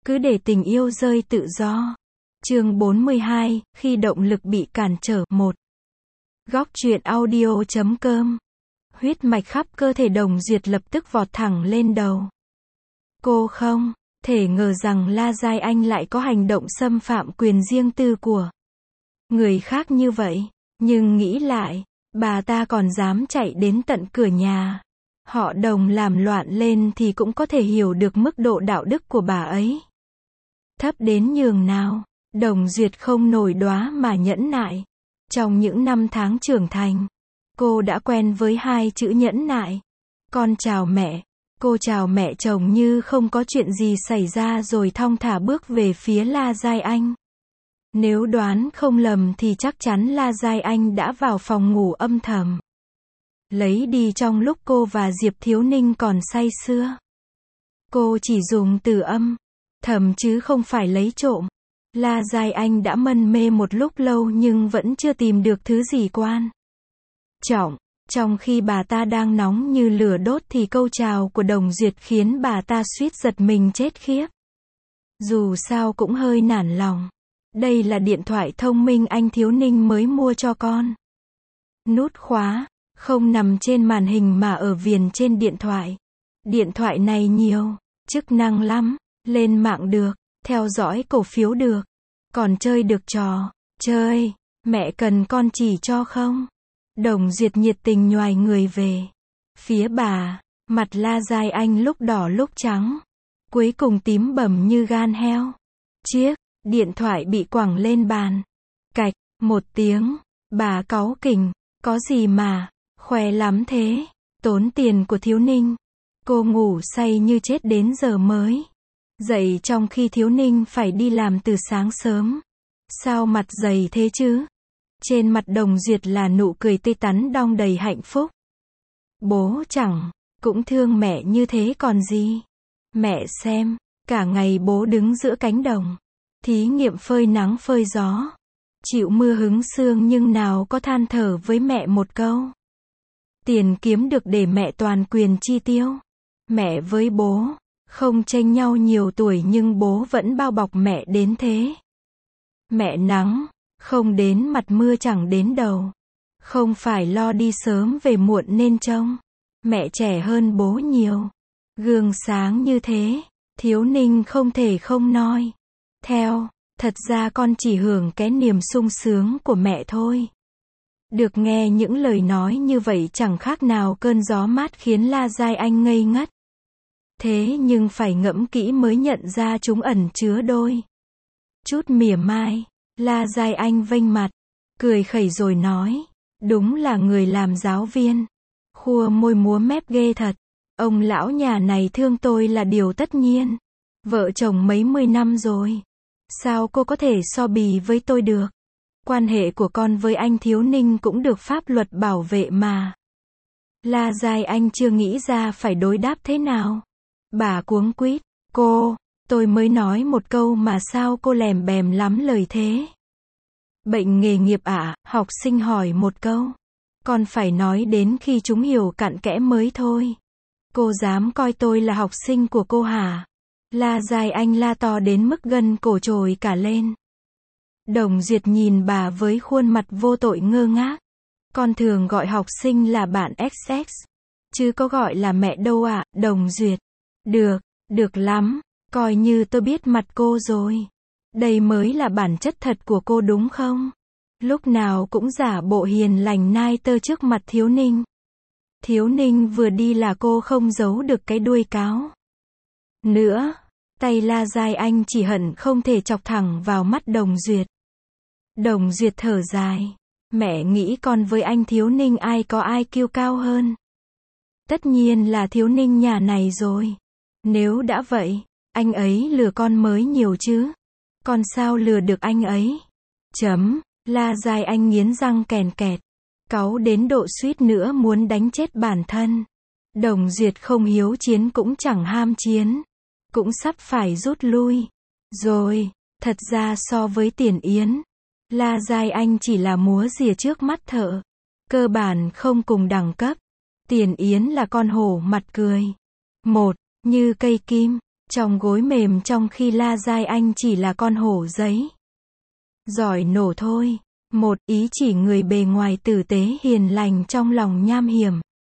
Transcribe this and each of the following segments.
cứ để tình yêu rơi tự do. Chương 42, khi động lực bị cản trở. 1. Góc truyện audio.com. Huyết mạch khắp cơ thể Đồng Duyệt lập tức vọt thẳng lên đầu. Cô không thể ngờ rằng La Giai Anh lại có hành động xâm phạm quyền riêng tư của người khác như vậy. Nhưng nghĩ lại, bà ta còn dám chạy đến tận cửa nhà họ Đồng làm loạn lên thì cũng có thể hiểu được mức độ đạo đức của bà ấy. Thấp đến nhường nào, Đồng Duyệt không nổi đoá mà nhẫn nại. Trong những năm tháng trưởng thành, cô đã quen với hai chữ nhẫn nại. Con chào mẹ, cô chào mẹ chồng như không có chuyện gì xảy ra rồi thong thả bước về phía La Giai Anh. Nếu đoán không lầm thì chắc chắn La Giai Anh đã vào phòng ngủ âm thầm lấy đi trong lúc cô và Diệp Thiếu Ninh còn say sưa. Cô chỉ dùng từ âm thầm chứ không phải lấy trộm. La Giai Anh đã mân mê một lúc lâu nhưng vẫn chưa tìm được thứ gì quan trọng. Trong khi bà ta đang nóng như lửa đốt thì câu chào của Đồng Duyệt khiến bà ta suýt giật mình chết khiếp. Dù sao cũng hơi nản lòng. Đây là điện thoại thông minh anh Thiếu Ninh mới mua cho con. Nút khóa không nằm trên màn hình mà ở viền trên điện thoại. Điện thoại này nhiều chức năng lắm, lên mạng được, theo dõi cổ phiếu được, còn chơi được trò chơi. Mẹ cần con chỉ cho không? Đồng Duyệt nhiệt tình nhoài người về phía bà. Mặt La Giai Anh lúc đỏ lúc trắng, cuối cùng tím bầm như gan heo. Chiếc điện thoại bị quẳng lên bàn. Cạch một tiếng, bà cáu kỉnh, có gì mà khoe lắm thế, tốn tiền của Thiếu Ninh. Cô ngủ say như chết đến giờ mới dậy trong khi Thiếu Ninh phải đi làm từ sáng sớm. Sao mặt dày thế chứ? Trên mặt Đồng Duyệt là nụ cười tươi tắn đong đầy hạnh phúc. Bố chẳng cũng thương mẹ như thế còn gì. Mẹ xem, cả ngày bố đứng giữa cánh đồng, thí nghiệm phơi nắng phơi gió, chịu mưa hứng sương nhưng nào có than thở với mẹ một câu. Tiền kiếm được để mẹ toàn quyền chi tiêu. Mẹ với bố không chênh nhau nhiều tuổi nhưng bố vẫn bao bọc mẹ đến thế. Mẹ nắng không đến mặt mưa chẳng đến đầu. Không phải lo đi sớm về muộn nên trông mẹ trẻ hơn bố nhiều. Gương sáng như thế, Thiếu Ninh không thể không noi theo. Thật ra con chỉ hưởng cái niềm sung sướng của mẹ thôi. Được nghe những lời nói như vậy chẳng khác nào cơn gió mát khiến La Giai Anh ngây ngất. Thế nhưng phải ngẫm kỹ mới nhận ra chúng ẩn chứa đôi chút mỉa mai. La Giai Anh vênh mặt, cười khẩy rồi nói, đúng là người làm giáo viên, khua môi múa mép ghê thật. Ông lão nhà này thương tôi là điều tất nhiên. Vợ chồng mấy mươi năm rồi, sao cô có thể so bì với tôi được? Quan hệ của con với anh Thiếu Ninh cũng được pháp luật bảo vệ mà. La Giai Anh chưa nghĩ ra phải đối đáp thế nào. Bà cuống quýt, tôi mới nói một câu mà sao cô lèm bèm lắm lời thế? Bệnh nghề nghiệp ạ? Học sinh hỏi một câu. Con phải nói đến khi chúng hiểu cặn kẽ mới thôi. Cô dám coi tôi là học sinh của cô hả? La Giai Anh la to đến mức gân cổ trồi cả lên. Đồng Duyệt nhìn bà với khuôn mặt vô tội ngơ ngác. Con thường gọi học sinh là bạn XX, chứ có gọi là mẹ đâu ạ, Đồng Duyệt. Được lắm, coi như tôi biết mặt cô rồi. Đây mới là bản chất thật của cô đúng không? Lúc nào cũng giả bộ hiền lành nai tơ trước mặt Thiếu Ninh. Thiếu Ninh vừa đi là cô không giấu được cái đuôi cáo nữa. Tay La Giai Anh chỉ hận không thể chọc thẳng vào mắt Đồng Duyệt. Đồng Duyệt thở dài. Mẹ nghĩ con với anh Thiếu Ninh ai có IQ cao hơn? Tất nhiên là Thiếu Ninh nhà này rồi. Nếu đã vậy, anh ấy lừa con mới nhiều chứ. Con sao lừa được anh ấy? La Giai Anh nghiến răng kèn kẹt, cáu đến độ suýt nữa muốn đánh chết bản thân. Đồng Duyệt không hiếu chiến cũng chẳng ham chiến, cũng sắp phải rút lui rồi. Thật ra so với Tiền Yến, La Giai Anh chỉ là múa rìa trước mắt thợ, cơ bản không cùng đẳng cấp. Tiền Yến là con hổ mặt cười, một như cây kim, trong gối mềm trong khi La Giai Anh chỉ là con hổ giấy. Giỏi nổ thôi. Một ý chỉ người bề ngoài tử tế hiền lành trong lòng nham hiểm.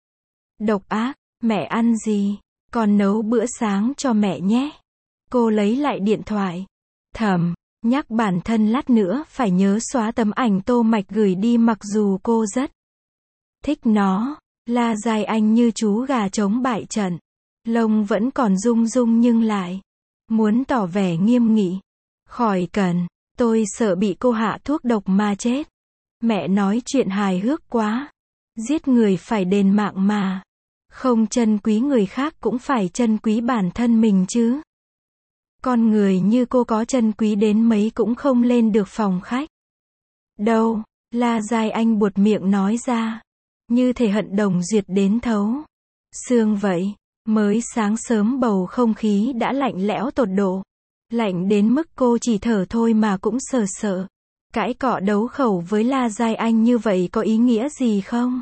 Độc ác, mẹ ăn gì? Con nấu bữa sáng cho mẹ nhé. Cô lấy lại điện thoại. Thầm, nhắc bản thân lát nữa phải nhớ xóa tấm ảnh Tô Mạch gửi đi mặc dù cô rất thích nó. La Giai Anh như chú gà trống bại trận. Lông vẫn còn rung rung nhưng lại muốn tỏ vẻ nghiêm nghị. Khỏi cần, tôi sợ bị cô hạ thuốc độc mà chết. Mẹ nói chuyện hài hước quá. Giết người phải đền mạng mà. Không trân quý người khác cũng phải trân quý bản thân mình chứ. Con người như cô có trân quý đến mấy cũng không lên được phòng khách. Đâu, La Giai Anh buột miệng nói ra. Như thể hận Đồng Duyệt đến thấu xương vậy. Mới sáng sớm bầu không khí đã lạnh lẽo tột độ. Lạnh đến mức cô chỉ thở thôi mà cũng sợ sợ. Cãi cọ đấu khẩu với La Giai Anh như vậy có ý nghĩa gì không?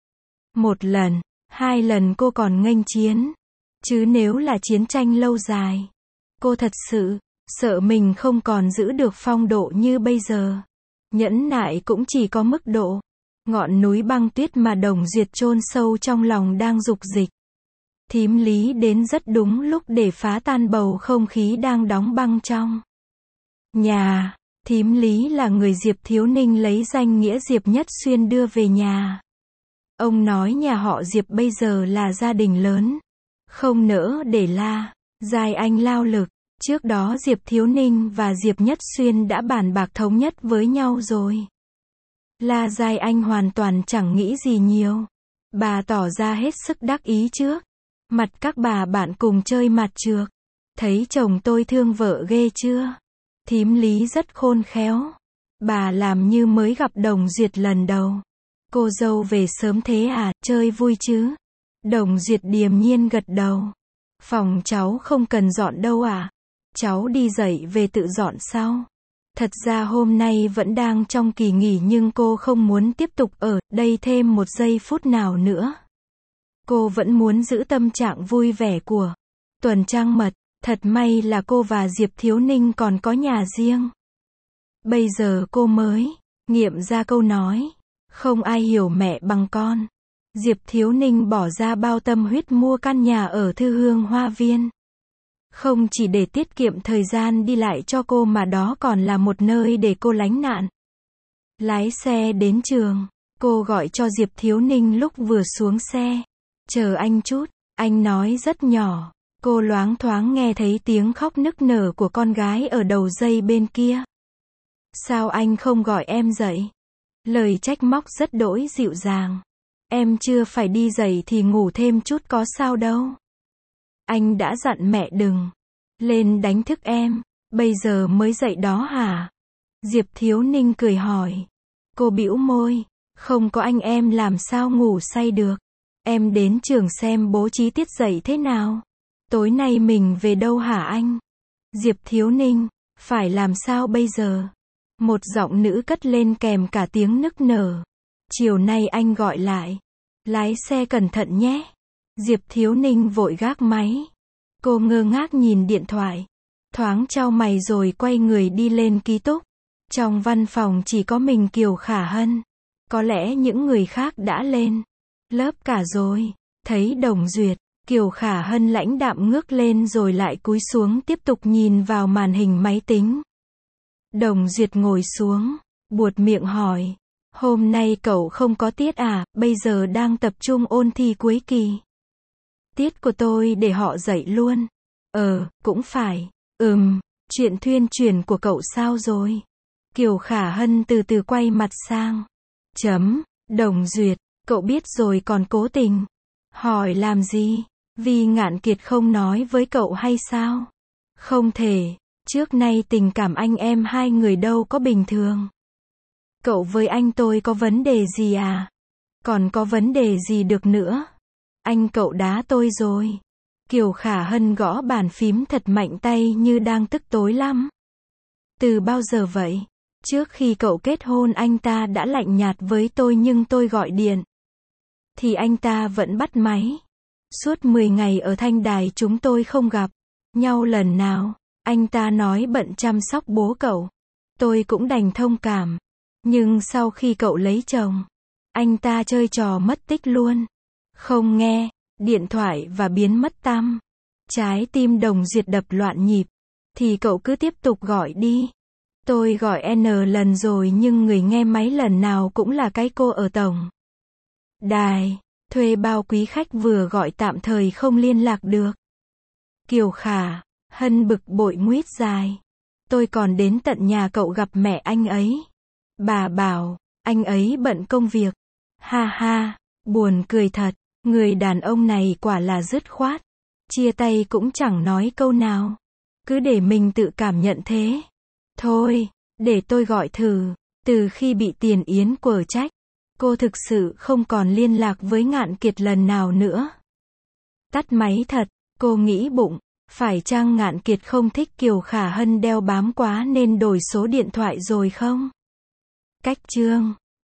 Một lần, hai lần cô còn nghênh chiến. Chứ nếu là chiến tranh lâu dài, cô thật sự sợ mình không còn giữ được phong độ như bây giờ. Nhẫn nại cũng chỉ có mức độ. Ngọn núi băng tuyết mà Đồng Duyệt chôn sâu trong lòng đang dục dịch. Thím Lý đến rất đúng lúc để phá tan bầu không khí đang đóng băng trong nhà. Thím Lý là người Diệp Thiếu Ninh lấy danh nghĩa Diệp Nhất Xuyên đưa về nhà. Ông nói nhà họ Diệp bây giờ là gia đình lớn. Không nỡ để La Giai Anh lao lực. Trước đó Diệp Thiếu Ninh và Diệp Nhất Xuyên đã bàn bạc thống nhất với nhau rồi. La Giai Anh hoàn toàn chẳng nghĩ gì nhiều. Bà tỏ ra hết sức đắc ý trước mặt các bà bạn cùng chơi mặt trược. Thấy chồng tôi thương vợ ghê chưa? Thím Lý rất khôn khéo. Bà làm như mới gặp Đồng Duyệt lần đầu. Cô dâu về sớm thế à, chơi vui chứ? Đồng Duyệt điềm nhiên gật đầu. Phòng cháu không cần dọn đâu à? Cháu đi dậy về tự dọn sau. Thật ra hôm nay vẫn đang trong kỳ nghỉ nhưng cô không muốn tiếp tục ở đây thêm một giây phút nào nữa. Cô vẫn muốn giữ tâm trạng vui vẻ của tuần trăng mật. Thật may là cô và Diệp Thiếu Ninh còn có nhà riêng. Bây giờ cô mới nghiệm ra câu nói. Không ai hiểu mẹ bằng con. Diệp Thiếu Ninh bỏ ra bao tâm huyết mua căn nhà ở Thư Hương Hoa Viên. Không chỉ để tiết kiệm thời gian đi lại cho cô mà đó còn là một nơi để cô lánh nạn. Lái xe đến trường, cô gọi cho Diệp Thiếu Ninh lúc vừa xuống xe. Chờ anh chút, anh nói rất nhỏ. Cô loáng thoáng nghe thấy tiếng khóc nức nở của con gái ở đầu dây bên kia. Sao anh không gọi em dậy? Lời trách móc rất đỗi dịu dàng. Em chưa phải đi dậy thì ngủ thêm chút có sao đâu. Anh đã dặn mẹ đừng lên đánh thức em. Bây giờ mới dậy đó hả? Diệp Thiếu Ninh cười hỏi. Cô bĩu môi. Không có anh em làm sao ngủ say được. Em đến trường xem bố trí tiết dậy thế nào. Tối nay mình về đâu hả anh? Diệp Thiếu Ninh. Phải làm sao bây giờ? Một giọng nữ cất lên kèm cả tiếng nức nở. Chiều nay anh gọi lại. Lái xe cẩn thận nhé. Diệp Thiếu Ninh vội gác máy. Cô ngơ ngác nhìn điện thoại. Thoáng chau mày rồi quay người đi lên ký túc. Trong văn phòng chỉ có mình Kiều Khả Hân. Có lẽ những người khác đã lên lớp cả rồi. Thấy Đồng Duyệt, Kiều Khả Hân lãnh đạm ngước lên rồi lại cúi xuống tiếp tục nhìn vào màn hình máy tính. Đồng Duyệt ngồi xuống, buột miệng hỏi. Hôm nay cậu không có tiết à, bây giờ đang tập trung ôn thi cuối kỳ. Tiết của tôi để họ dạy luôn. Cũng phải. Chuyện thuyên truyền của cậu sao rồi? Kiều Khả Hân từ từ quay mặt sang. Đồng Duyệt, cậu biết rồi còn cố tình hỏi làm gì? Vì Ngạn Kiệt không nói với cậu hay sao? Không thể, trước nay tình cảm anh em hai người đâu có bình thường. Cậu với anh tôi có vấn đề gì à? Còn có vấn đề gì được nữa? Anh cậu đá tôi rồi. Kiều Khả Hân gõ bàn phím thật mạnh tay như đang tức tối lắm. Từ bao giờ vậy? Trước khi cậu kết hôn anh ta đã lạnh nhạt với tôi nhưng tôi gọi điện thì anh ta vẫn bắt máy. Suốt 10 ngày ở Thanh Đài chúng tôi không gặp. nhau lần nào. Anh ta nói bận chăm sóc bố cậu. Tôi cũng đành thông cảm. Nhưng sau khi cậu lấy chồng, anh ta chơi trò mất tích luôn. Không nghe điện thoại và biến mất tăm. Trái tim Đồng Duyệt đập loạn nhịp. Thì cậu cứ tiếp tục gọi đi. Tôi gọi N lần rồi nhưng người nghe máy lần nào cũng là cái cô ở tổng đài. Thuê bao quý khách vừa gọi tạm thời không liên lạc được. Kiều Khả Hân bực bội nguýt dài. Tôi còn đến tận nhà cậu gặp mẹ anh ấy. Bà bảo, anh ấy bận công việc. Ha ha, buồn cười thật. Người đàn ông này quả là dứt khoát. Chia tay cũng chẳng nói câu nào. Cứ để mình tự cảm nhận thế. Thôi, để tôi gọi thử. Từ khi bị Tiền Yến quở trách, cô thực sự không còn liên lạc với Ngạn Kiệt lần nào nữa. Tắt máy thật, cô nghĩ bụng. Phải chăng Ngạn Kiệt không thích Kiều Khả Hân đeo bám quá nên đổi số điện thoại rồi không? Cách chương